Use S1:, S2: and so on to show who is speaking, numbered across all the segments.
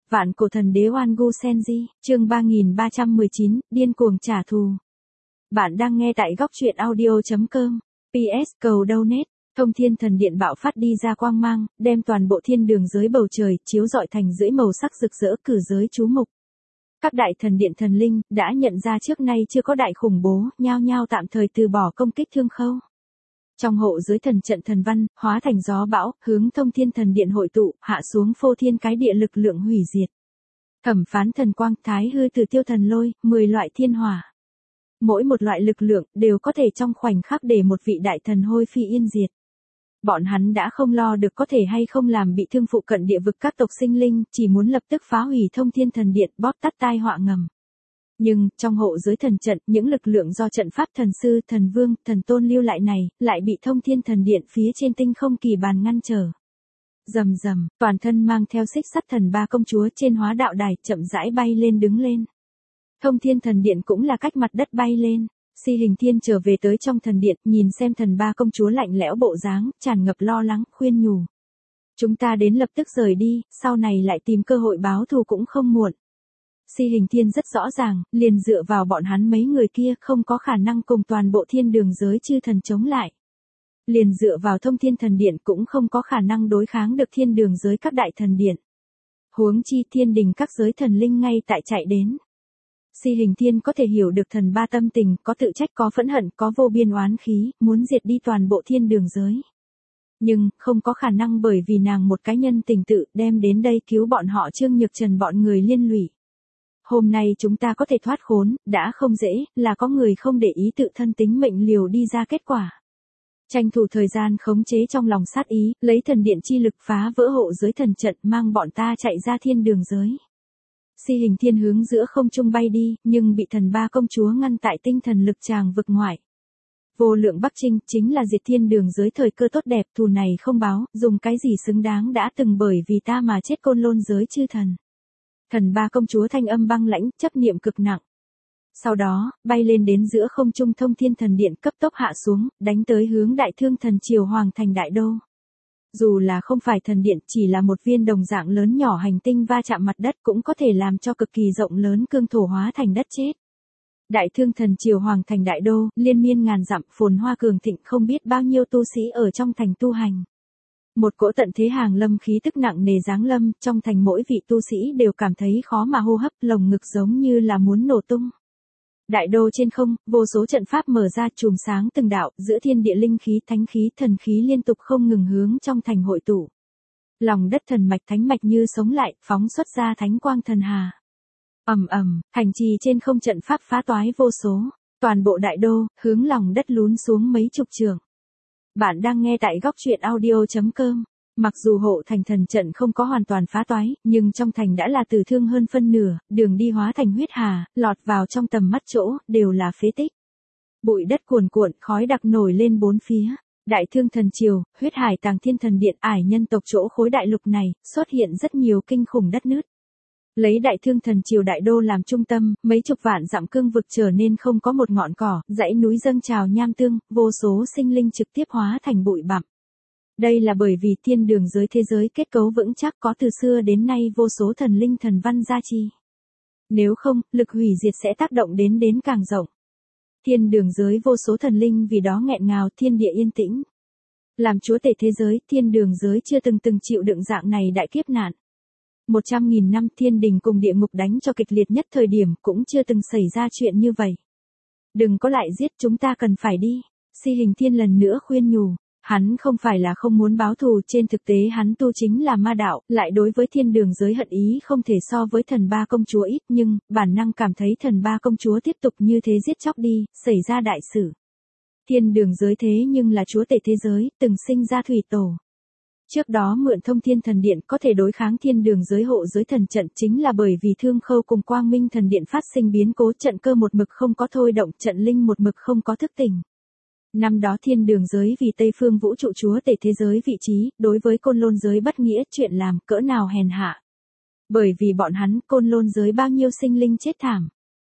S1: Vạn cổ thần đế Oan Gu Senji, chương 3319, điên cuồng trả thù. Bạn đang nghe tại góc truyện audio.com. PS cầu donate. Thông thiên thần điện bạo phát đi ra quang mang, đem toàn bộ thiên đường dưới bầu trời chiếu rọi thành rưỡi màu sắc rực rỡ, cử giới chú mục. Các đại thần điện thần linh đã nhận ra trước nay chưa có đại khủng bố, nhao nhao tạm thời từ bỏ công kích Thương Khâu. Trong hộ giới thần trận thần văn, hóa thành gió bão, hướng thông thiên thần điện hội tụ, hạ xuống phô thiên cái địa lực lượng hủy diệt. Thẩm phán thần quang, thái hư từ tiêu thần lôi, 10 loại thiên hỏa. Mỗi một loại lực lượng đều có thể trong khoảnh khắc để một vị đại thần hôi phi yên diệt. Bọn hắn đã không lo được có thể hay không làm bị thương phụ cận địa vực các tộc sinh linh, chỉ muốn lập tức phá hủy thông thiên thần điện, bóp tắt tai họa ngầm. Nhưng, trong hộ giới thần trận, những lực lượng do trận pháp thần sư, thần vương, thần tôn lưu lại này, lại bị thông thiên thần điện phía trên tinh không kỳ bàn ngăn trở. Rầm rầm, toàn thân mang theo xích sắt thần ba công chúa trên hóa đạo đài, chậm rãi bay lên đứng lên. Thông thiên thần điện cũng là cách mặt đất bay lên. Si Hình Thiên trở về tới trong thần điện, nhìn xem thần ba công chúa lạnh lẽo bộ dáng, tràn ngập lo lắng, khuyên nhủ. Chúng ta đến lập tức rời đi, sau này lại tìm cơ hội báo thù cũng không muộn. Si Hình Thiên rất rõ ràng, liền dựa vào bọn hắn mấy người kia không có khả năng cùng toàn bộ thiên đường giới chư thần chống lại. Liền dựa vào thông thiên thần điện cũng không có khả năng đối kháng được thiên đường giới các đại thần điện. Huống chi thiên đình các giới thần linh ngay tại chạy đến. Si Hình Thiên có thể hiểu được thần ba tâm tình, có tự trách, có phẫn hận, có vô biên oán khí, muốn diệt đi toàn bộ thiên đường giới. Nhưng, không có khả năng bởi vì nàng một cái nhân tình tự đem đến đây cứu bọn họ Trương Nhược Trần bọn người liên lụy. Hôm nay chúng ta có thể thoát khốn, đã không dễ, là có người không để ý tự thân tính mệnh liều đi ra kết quả. Tranh thủ thời gian khống chế trong lòng sát ý, lấy thần điện chi lực phá vỡ hộ giới thần trận, mang bọn ta chạy ra thiên đường giới. Si Hình Thiên hướng giữa không trung bay đi, nhưng bị thần ba công chúa ngăn tại tinh thần lực tràng vực ngoại. Vô lượng Bắc Trinh chính là diệt thiên đường giới thời cơ tốt đẹp, thù này không báo, dùng cái gì xứng đáng đã từng bởi vì ta mà chết côn lôn giới chư thần. Thần ba công chúa thanh âm băng lãnh, chấp niệm cực nặng. Sau đó, bay lên đến giữa không trung thông thiên thần điện, cấp tốc hạ xuống, đánh tới hướng đại thương thần triều hoàng thành đại đô. Dù là không phải thần điện, chỉ là một viên đồng dạng lớn nhỏ hành tinh va chạm mặt đất cũng có thể làm cho cực kỳ rộng lớn cương thổ hóa thành đất chết. Đại thương thần triều hoàng thành đại đô, liên miên ngàn dặm, phồn hoa cường thịnh, không biết bao nhiêu tu sĩ ở trong thành tu hành. Một cỗ tận thế hàng lâm khí tức nặng nề giáng lâm, trong thành mỗi vị tu sĩ đều cảm thấy khó mà hô hấp, lồng ngực giống như là muốn nổ tung. Đại đô trên không, vô số trận pháp mở ra, chùm sáng từng đạo, giữa thiên địa linh khí, thánh khí, thần khí liên tục không ngừng hướng trong thành hội tụ. Lòng đất thần mạch thánh mạch như sống lại, phóng xuất ra thánh quang thần hà. Ầm ầm, thành trì trên không trận pháp phá toái vô số, toàn bộ đại đô hướng lòng đất lún xuống mấy chục trượng. Bạn đang nghe tại góc truyện audio.com. Mặc dù hộ thành thần trận không có hoàn toàn phá toái, nhưng trong thành đã là tử thương hơn phân nửa, đường đi hóa thành huyết hà, lọt vào trong tầm mắt chỗ, đều là phế tích. Bụi đất cuồn cuộn, khói đặc nổi lên bốn phía. Đại thương thần triều, huyết hải tàng thiên thần điện, ải nhân tộc chỗ khối đại lục này, xuất hiện rất nhiều kinh khủng đất nứt. Lấy đại thương thần triều đại đô làm trung tâm, mấy chục vạn dặm cương vực trở nên không có một ngọn cỏ, dãy núi dâng trào nham tương, vô số sinh linh trực tiếp hóa thành bụi bặm. Đây là bởi vì thiên đường giới thế giới kết cấu vững chắc, có từ xưa đến nay vô số thần linh thần văn gia trì. Nếu không, lực hủy diệt sẽ tác động đến càng rộng. Thiên đường giới vô số thần linh vì đó nghẹn ngào, thiên địa yên tĩnh. Làm chúa tể thế giới, thiên đường giới chưa từng chịu đựng dạng này đại kiếp nạn. 100.000 năm thiên đình cùng địa ngục đánh cho kịch liệt nhất thời điểm, cũng chưa từng xảy ra chuyện như vậy. Đừng có lại giết, chúng ta cần phải đi. Si Hình Thiên lần nữa khuyên nhủ. Hắn không phải là không muốn báo thù, trên thực tế hắn tu chính là ma đạo, lại đối với thiên đường giới hận ý không thể so với thần ba công chúa ít, nhưng, bản năng cảm thấy thần ba công chúa tiếp tục như thế giết chóc đi, xảy ra đại sự. Thiên đường giới thế nhưng là chúa tể thế giới, từng sinh ra thủy tổ. Trước đó mượn thông thiên thần điện có thể đối kháng thiên đường giới hộ giới thần trận chính là bởi vì Thương Khâu cùng Quang Minh thần điện phát sinh biến cố, trận cơ một mực không có thôi động, trận linh một mực không có thức tỉnh. Năm đó thiên đường giới vì Tây Phương vũ trụ chúa tể thế giới vị trí, đối với côn lôn giới bất nghĩa, chuyện làm cỡ nào hèn hạ. Bởi vì bọn hắn, côn lôn giới bao nhiêu sinh linh chết thảm.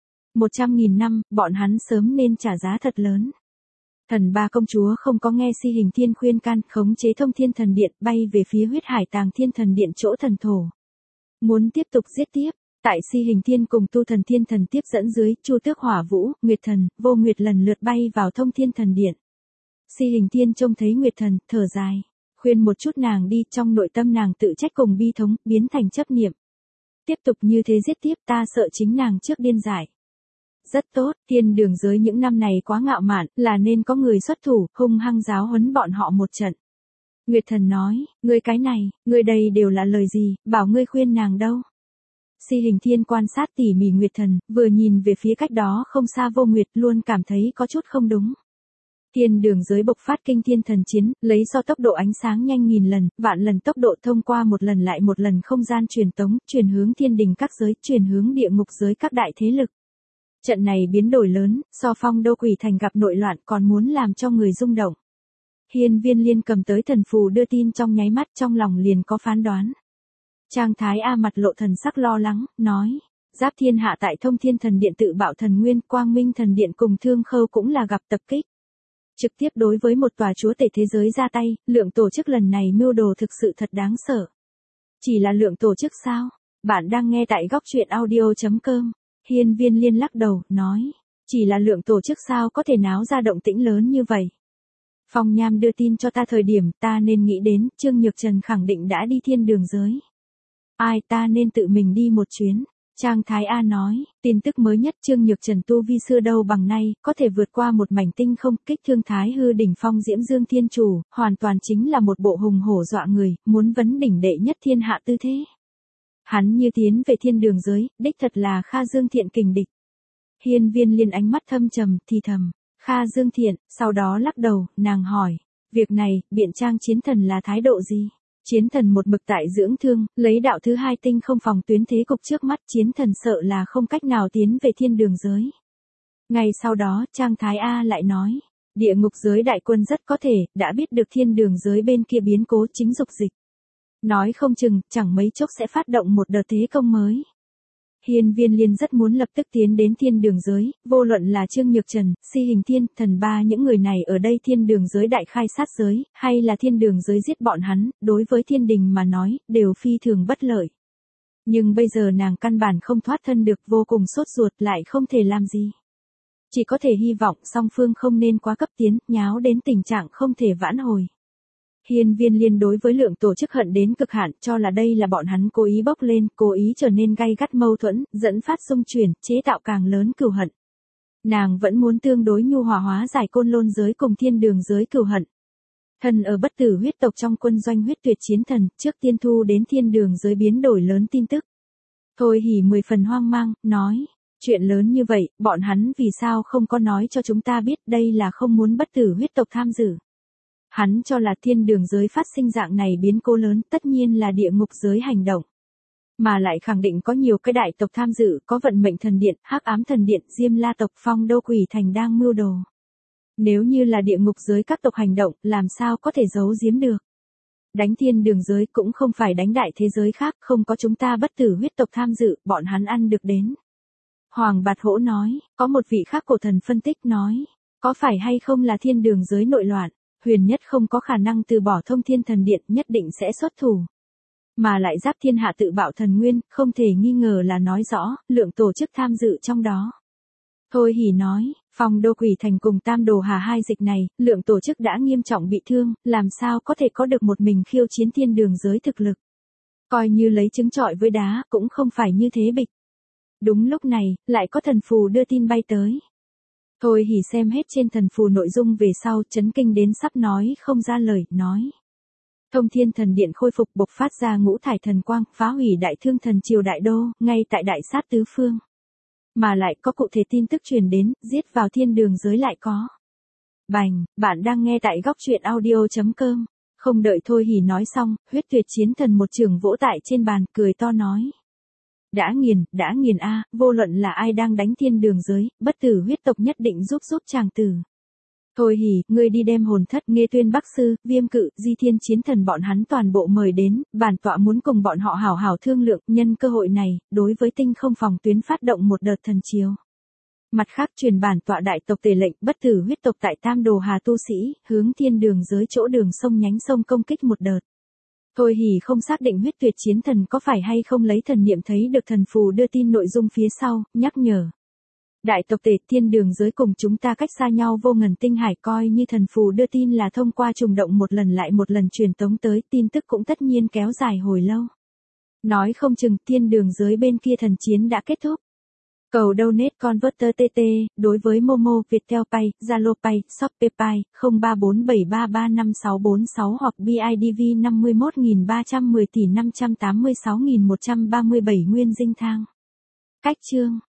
S1: 100.000 năm, bọn hắn sớm nên trả giá thật lớn. Thần ba công chúa không có nghe Si Hình Thiên khuyên can, khống chế thông thiên thần điện, bay về phía huyết hải tàng thiên thần điện chỗ thần thổ. Muốn tiếp tục giết tiếp. Tại Si Hình Thiên cùng Tu Thần Thiên Thần tiếp dẫn dưới, Chu Tước Hỏa Vũ, Nguyệt Thần, Vô Nguyệt lần lượt bay vào Thông Thiên Thần Điện. Si Hình Thiên trông thấy Nguyệt Thần, thở dài, khuyên một chút nàng đi, trong nội tâm nàng tự trách cùng bi thống, biến thành chấp niệm. Tiếp tục như thế giết tiếp, ta sợ chính nàng trước điên dại. Rất tốt, thiên đường giới những năm này quá ngạo mạn, là nên có người xuất thủ, hung hăng giáo huấn bọn họ một trận. Nguyệt Thần nói, ngươi cái này, ngươi đây đều là lời gì, bảo ngươi khuyên nàng đâu. Si Hình Thiên quan sát tỉ mỉ Nguyệt Thần, vừa nhìn về phía cách đó không xa Vô Nguyệt luôn cảm thấy có chút không đúng. Thiên đường giới bộc phát kinh thiên thần chiến, lấy so tốc độ ánh sáng nhanh nghìn lần, vạn lần tốc độ thông qua một lần lại một lần không gian truyền tống, truyền hướng thiên đình các giới, truyền hướng địa ngục giới các đại thế lực. Trận này biến đổi lớn, so Phong Đô Quỷ Thành gặp nội loạn còn muốn làm cho người rung động. Hiên Viên Liên cầm tới thần phù đưa tin trong nháy mắt, trong lòng liền có phán đoán. Trang Thái A mặt lộ thần sắc lo lắng, nói, Giáp Thiên Hạ tại Thông Thiên Thần Điện tự bạo thần nguyên, Quang Minh Thần Điện cùng Thương Khâu cũng là gặp tập kích. Trực tiếp đối với một tòa chúa tể thế giới ra tay, lượng tổ chức lần này mưu đồ thực sự thật đáng sợ. Chỉ là lượng tổ chức sao? Bạn đang nghe tại góc truyện audio.com. Hiên Viên Liên lắc đầu, nói, chỉ là lượng tổ chức sao có thể náo ra động tĩnh lớn như vậy. Phong Nham đưa tin cho ta thời điểm ta nên nghĩ đến, Trương Nhược Trần khẳng định đã đi thiên đường giới. Ai ta nên tự mình đi một chuyến. Trang Thái A nói, tin tức mới nhất Trương Nhược Trần tu vi xưa đâu bằng nay, có thể vượt qua một mảnh tinh không, kích thương Thái Hư đỉnh phong Diễm Dương Thiên Chủ, hoàn toàn chính là một bộ hùng hổ dọa người, muốn vấn đỉnh đệ nhất thiên hạ tư thế. Hắn như tiến về thiên đường giới, đích thật là Kha Dương Thiện kình địch. Hiên Viên Liên ánh mắt thâm trầm, thì thầm, Kha Dương Thiện, sau đó lắc đầu, nàng hỏi, việc này, biện Trang Chiến Thần là thái độ gì? Chiến Thần một mực tại dưỡng thương, lấy đạo thứ hai tinh không phòng tuyến thế cục trước mắt, Chiến Thần sợ là không cách nào tiến về thiên đường giới. Ngay sau đó, Trang Thái A lại nói, địa ngục giới đại quân rất có thể, đã biết được thiên đường giới bên kia biến cố chính dục dịch. Nói không chừng, chẳng mấy chốc sẽ phát động một đợt thế công mới. Hiên Viên Liên rất muốn lập tức tiến đến thiên đường giới, vô luận là Trương Nhược Trần, Si Hình Thiên, Thần Ba những người này ở đây thiên đường giới đại khai sát giới, hay là thiên đường giới giết bọn hắn, đối với thiên đình mà nói, đều phi thường bất lợi. Nhưng bây giờ nàng căn bản không thoát thân được, vô cùng sốt ruột, lại không thể làm gì. Chỉ có thể hy vọng song phương không nên quá cấp tiến, nháo đến tình trạng không thể vãn hồi. Hiên Viên Liên đối với lượng tổ chức hận đến cực hạn, cho là đây là bọn hắn cố ý bốc lên, cố ý trở nên gay gắt mâu thuẫn, dẫn phát xung chuyển, chế tạo càng lớn cừu hận. Nàng vẫn muốn tương đối nhu hòa hóa giải Côn Lôn giới cùng thiên đường giới cừu hận. Thần ở bất tử huyết tộc trong quân doanh huyết tuyệt chiến thần, trước tiên thu đến thiên đường giới biến đổi lớn tin tức. Thôi Hỉ 10 phần hoang mang, nói, chuyện lớn như vậy, bọn hắn vì sao không có nói cho chúng ta biết, đây là không muốn bất tử huyết tộc tham dự. Hắn cho là thiên đường giới phát sinh dạng này biến cố lớn, tất nhiên là địa ngục giới hành động. Mà lại khẳng định có nhiều cái đại tộc tham dự, có vận mệnh thần điện, hắc ám thần điện, Diêm La tộc, Phong Đô Quỷ Thành đang mưu đồ. Nếu như là địa ngục giới các tộc hành động, làm sao có thể giấu giếm được. Đánh thiên đường giới cũng không phải đánh đại thế giới khác, không có chúng ta bất tử huyết tộc tham dự, bọn hắn ăn được đến. Hoàng Bạt Hỗ nói, có một vị khác cổ thần phân tích nói, có phải hay không là thiên đường giới nội loạn. Huyền Nhất không có khả năng từ bỏ Thông Thiên Thần Điện, nhất định sẽ xuất thủ. Mà lại Giáp Thiên Hạ tự bạo thần nguyên, không thể nghi ngờ là nói rõ, lượng tổ chức tham dự trong đó. Thôi Hỉ nói, Phong Đô Quỷ Thành cùng Tam Đồ Hà hai dịch này, lượng tổ chức đã nghiêm trọng bị thương, làm sao có thể có được một mình khiêu chiến thiên đường giới thực lực. Coi như lấy trứng trọi với đá, cũng không phải như thế bịch. Đúng lúc này, lại có thần phù đưa tin bay tới. Thôi Hỉ xem hết trên thần phù nội dung về sau, chấn kinh đến sắp nói không ra lời, nói. Thông Thiên Thần Điện khôi phục, bộc phát ra ngũ thải thần quang, phá hủy đại thương thần triều đại đô, ngay tại đại sát tứ phương. Mà lại có cụ thể tin tức truyền đến, giết vào thiên đường giới lại có. Bành, bạn đang nghe tại góc truyện audio.com. Không đợi Thôi Hỉ nói xong, huyết tuyệt chiến thần một trường vỗ tại trên bàn, cười to nói. Đã nghiền a, vô luận là ai đang đánh thiên đường giới, bất tử huyết tộc nhất định giúp chàng tử. Thôi Hỉ, ngươi đi đem hồn thất, Nghê Tuyên Bắc Sư, Viêm Cự, Di Thiên chiến thần bọn hắn toàn bộ mời đến, bản tọa muốn cùng bọn họ hảo hảo thương lượng, nhân cơ hội này, đối với tinh không phòng tuyến phát động một đợt thần chiếu. Mặt khác truyền bản tọa đại tộc tề lệnh, bất tử huyết tộc tại Tam Đồ Hà tu sĩ, hướng thiên đường giới chỗ đường sông nhánh sông công kích một đợt. Thôi hỉ không xác định huyết tuyệt chiến thần có phải hay không lấy thần niệm thấy được thần phù đưa tin nội dung phía sau, nhắc nhở. Đại tộc tể thiên đường giới cùng chúng ta cách xa nhau vô ngần tinh hải, coi như thần phù đưa tin là thông qua trùng động một lần lại một lần truyền tống tới, tin tức cũng tất nhiên kéo dài hồi lâu. Nói không chừng thiên đường giới bên kia thần chiến đã kết thúc. Cầu donate converter TT, đối với Momo, Viettel Pay, Zalo Pay, Shopee Pay, 0347335646 hoặc BIDV 51310 tỷ 586.137 nguyên dinh thang. Cách chương